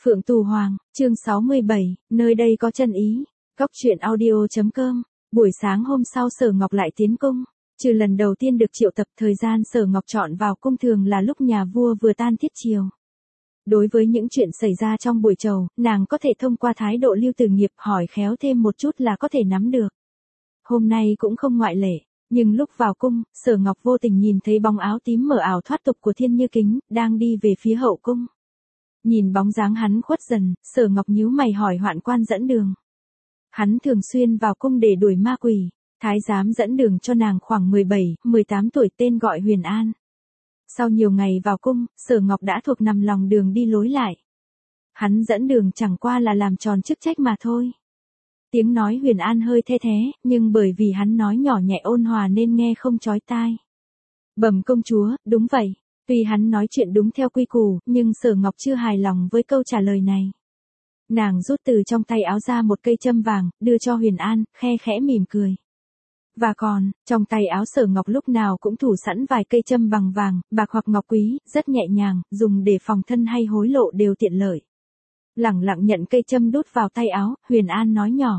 Phượng Tù Hoàng, chương 67, nơi đây có chân ý. Góc truyện audio.com. Buổi sáng hôm sau Sở Ngọc lại tiến cung. Trừ lần đầu tiên được triệu tập, thời gian Sở Ngọc chọn vào cung thường là lúc nhà vua vừa tan tiết chiều. Đối với những chuyện xảy ra trong buổi trầu, nàng có thể thông qua thái độ Lưu Tử Nghiệp hỏi khéo thêm một chút là có thể nắm được. Hôm nay cũng không ngoại lệ, nhưng lúc vào cung, Sở Ngọc vô tình nhìn thấy bóng áo tím mờ ảo thoát tục của Thiên Như Kính, đang đi về phía hậu cung. Nhìn bóng dáng hắn khuất dần, Sở Ngọc nhíu mày hỏi hoạn quan dẫn đường. Hắn thường xuyên vào cung để đuổi ma quỷ, thái giám dẫn đường cho nàng khoảng 17, 18 tuổi tên gọi Huyền An. Sau nhiều ngày vào cung, Sở Ngọc đã thuộc nằm lòng đường đi lối lại. Hắn dẫn đường chẳng qua là làm tròn chức trách mà thôi. Tiếng nói Huyền An hơi the thé, nhưng bởi vì hắn nói nhỏ nhẹ ôn hòa nên nghe không chói tai. Bẩm công chúa, đúng vậy. Tuy hắn nói chuyện đúng theo quy củ, nhưng Sở Ngọc chưa hài lòng với câu trả lời này. Nàng rút từ trong tay áo ra một cây châm vàng, đưa cho Huyền An, khe khẽ mỉm cười. Và còn, trong tay áo Sở Ngọc lúc nào cũng thủ sẵn vài cây châm bằng vàng, bạc hoặc ngọc quý, rất nhẹ nhàng, dùng để phòng thân hay hối lộ đều tiện lợi. Lẳng lặng nhận cây châm đút vào tay áo, Huyền An nói nhỏ.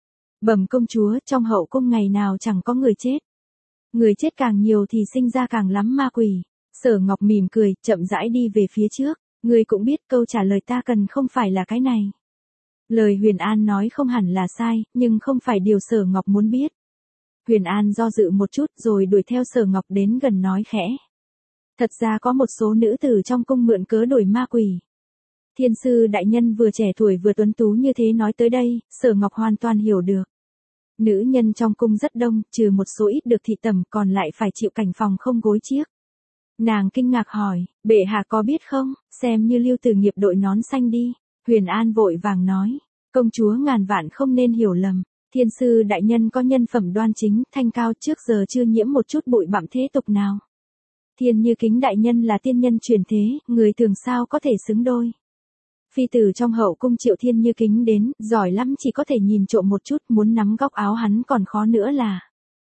Bẩm công chúa, trong hậu cung ngày nào chẳng có người chết. Người chết càng nhiều thì sinh ra càng lắm ma quỷ. Sở Ngọc mỉm cười, chậm rãi đi về phía trước. Ngươi cũng biết câu trả lời ta cần không phải là cái này. Lời Huyền An nói không hẳn là sai, nhưng không phải điều Sở Ngọc muốn biết. Huyền An do dự một chút rồi đuổi theo Sở Ngọc đến gần nói khẽ. Thật ra có một số nữ tử trong cung mượn cớ đuổi ma quỷ. Thiên sư đại nhân vừa trẻ tuổi vừa tuấn tú như thế nói tới đây, Sở Ngọc hoàn toàn hiểu được. Nữ nhân trong cung rất đông, trừ một số ít được thị tẩm còn lại phải chịu cảnh phòng không gối chiếc. Nàng kinh ngạc hỏi, bệ hạ có biết không, xem như Lưu Tử Nghiệp đội nón xanh đi. Huyền An vội vàng nói, công chúa ngàn vạn không nên hiểu lầm. Thiên sư đại nhân có nhân phẩm đoan chính, thanh cao trước giờ chưa nhiễm một chút bụi bặm thế tục nào. Thiên Như Kính đại nhân là tiên nhân truyền thế, người thường sao có thể xứng đôi. Phi tử trong hậu cung triệu Thiên Như Kính đến, giỏi lắm chỉ có thể nhìn trộm một chút, muốn nắm góc áo hắn còn khó nữa là.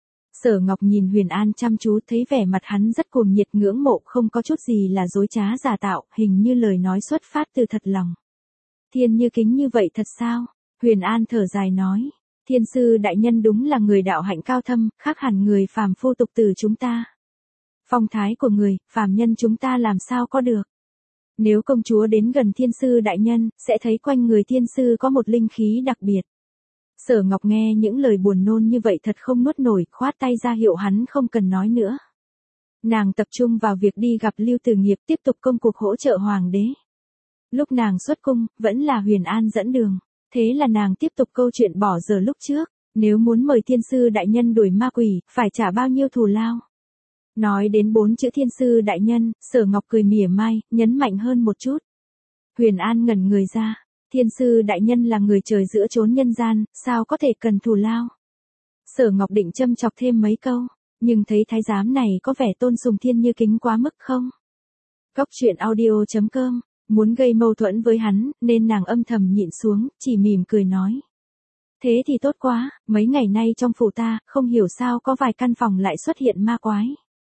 Sở Ngọc nhìn Huyền An chăm chú thấy vẻ mặt hắn rất cuồng nhiệt ngưỡng mộ không có chút gì là dối trá giả tạo, hình như lời nói xuất phát từ thật lòng. Thiên Như Kính như vậy thật sao? Huyền An thở dài nói. Thiên sư đại nhân đúng là người đạo hạnh cao thâm, khác hẳn người phàm phu tục tử chúng ta. Phong thái của người, phàm nhân chúng ta làm sao có được. Nếu công chúa đến gần thiên sư đại nhân, sẽ thấy quanh người thiên sư có một linh khí đặc biệt. Sở Ngọc nghe những lời buồn nôn như vậy thật không nuốt nổi, khoát tay ra hiệu hắn không cần nói nữa. Nàng tập trung vào việc đi gặp Lưu Tử Nghiệp tiếp tục công cuộc hỗ trợ hoàng đế. Lúc nàng xuất cung, vẫn là Huyền An dẫn đường. Thế là nàng tiếp tục câu chuyện bỏ giờ lúc trước. Nếu muốn mời thiên sư đại nhân đuổi ma quỷ, phải trả bao nhiêu thù lao. Nói đến 4 chữ thiên sư đại nhân, Sở Ngọc cười mỉa mai, nhấn mạnh hơn một chút. Huyền An ngẩn người ra. Thiên sư đại nhân là người trời giữa chốn nhân gian, sao có thể cần thù lao. Sở Ngọc định châm chọc thêm mấy câu, nhưng thấy thái giám này có vẻ tôn sùng Thiên Như Kính quá mức không. Góc truyện audio.com, muốn gây mâu thuẫn với hắn, nên nàng âm thầm nhịn xuống, chỉ mỉm cười nói. Thế thì tốt quá, mấy ngày nay trong phủ ta, không hiểu sao có vài căn phòng lại xuất hiện ma quái.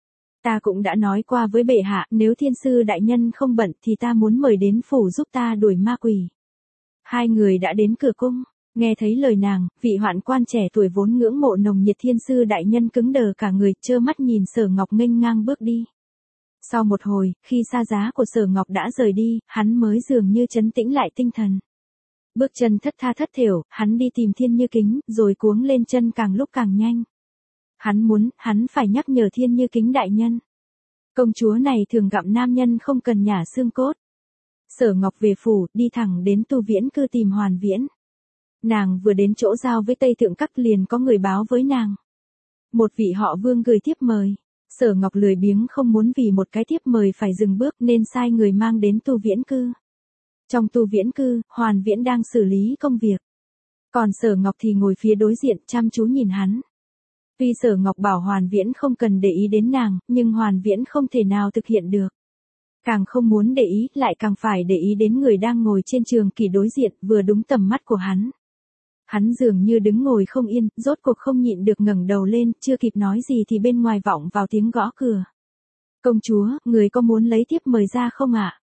Ta cũng đã nói qua với bệ hạ, nếu thiên sư đại nhân không bận thì ta muốn mời đến phủ giúp ta đuổi ma quỷ. Hai người đã đến cửa cung, nghe thấy lời nàng, vị hoạn quan trẻ tuổi vốn ngưỡng mộ nồng nhiệt thiên sư đại nhân cứng đờ cả người, trơ mắt nhìn Sở Ngọc nghênh ngang bước đi. Sau một hồi, khi xa giá của Sở Ngọc đã rời đi, hắn mới dường như trấn tĩnh lại tinh thần. Bước chân thất tha thất thểu, hắn đi tìm Thiên Như Kính, rồi cuống lên chân càng lúc càng nhanh. Hắn phải nhắc nhở Thiên Như Kính đại nhân. Công chúa này thường gặm nam nhân không cần nhả xương cốt. Sở Ngọc về phủ, đi thẳng đến Tu Viễn Cư tìm Hoàn Viễn. Nàng vừa đến chỗ giao với Tây Thượng Các liền có người báo với nàng. Một vị họ Vương gửi thiếp mời. Sở Ngọc lười biếng không muốn vì một cái thiếp mời phải dừng bước nên sai người mang đến Tu Viễn Cư. Trong Tu Viễn Cư, Hoàn Viễn đang xử lý công việc. Còn Sở Ngọc thì ngồi phía đối diện chăm chú nhìn hắn. Vì Sở Ngọc bảo Hoàn Viễn không cần để ý đến nàng, nhưng Hoàn Viễn không thể nào thực hiện được. Càng không muốn để ý, lại càng phải để ý đến người đang ngồi trên trường kỷ đối diện, vừa đúng tầm mắt của hắn. Hắn dường như đứng ngồi không yên, rốt cuộc không nhịn được ngẩng đầu lên, chưa kịp nói gì thì bên ngoài vọng vào tiếng gõ cửa. Công chúa, người có muốn lấy thiếp mời ra không ạ?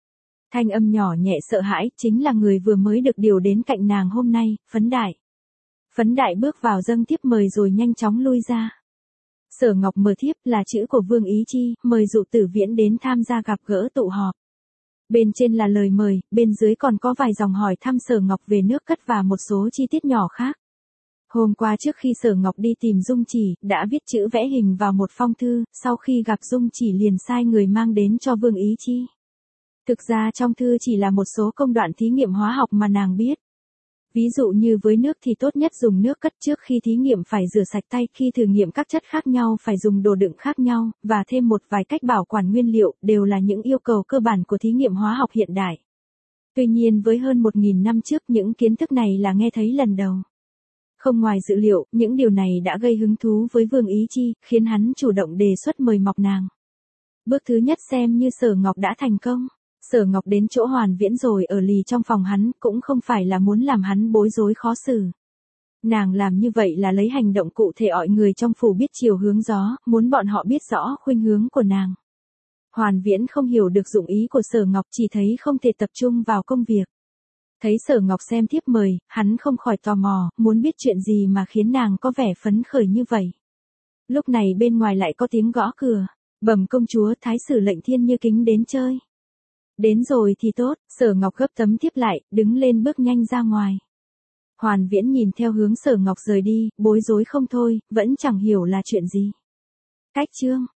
Thanh âm nhỏ nhẹ sợ hãi, chính là người vừa mới được điều đến cạnh nàng hôm nay, Phấn Đại. Phấn Đại bước vào dâng thiếp mời rồi nhanh chóng lui ra. Sở Ngọc mở thiếp là chữ của Vương Ý Chi, mời Dụ Tử Viễn đến tham gia gặp gỡ tụ họp. Bên trên là lời mời, bên dưới còn có vài dòng hỏi thăm Sở Ngọc về nước cất và một số chi tiết nhỏ khác. Hôm qua trước khi Sở Ngọc đi tìm Dung Chỉ, đã viết chữ vẽ hình vào một phong thư, sau khi gặp Dung Chỉ liền sai người mang đến cho Vương Ý Chi. Thực ra trong thư chỉ là một số công đoạn thí nghiệm hóa học mà nàng biết. Ví dụ như với nước thì tốt nhất dùng nước cất, trước khi thí nghiệm phải rửa sạch tay, khi thử nghiệm các chất khác nhau phải dùng đồ đựng khác nhau, và thêm một vài cách bảo quản nguyên liệu, đều là những yêu cầu cơ bản của thí nghiệm hóa học hiện đại. Tuy nhiên với hơn 1.000 năm trước những kiến thức này là nghe thấy lần đầu. Không ngoài dự liệu, những điều này đã gây hứng thú với Vương Ý Chi, khiến hắn chủ động đề xuất mời mọc nàng. Bước thứ nhất xem như Sở Ngọc đã thành công. Sở Ngọc đến chỗ Hoàn Viễn rồi ở lì trong phòng hắn, cũng không phải là muốn làm hắn bối rối khó xử. Nàng làm như vậy là lấy hành động cụ thể ọi người trong phủ biết chiều hướng gió, muốn bọn họ biết rõ khuynh hướng của nàng. Hoàn Viễn không hiểu được dụng ý của Sở Ngọc, chỉ thấy không thể tập trung vào công việc. Thấy Sở Ngọc xem thiếp mời, hắn không khỏi tò mò, muốn biết chuyện gì mà khiến nàng có vẻ phấn khởi như vậy. Lúc này bên ngoài lại có tiếng gõ cửa. Bẩm công chúa, thái sử lệnh Thiên Như Kính đến chơi. Đến rồi thì tốt, Sở Ngọc gấp tấm thiếp lại, đứng lên bước nhanh ra ngoài. Hoàn Viễn nhìn theo hướng Sở Ngọc rời đi, bối rối không thôi, vẫn chẳng hiểu là chuyện gì. Cách chương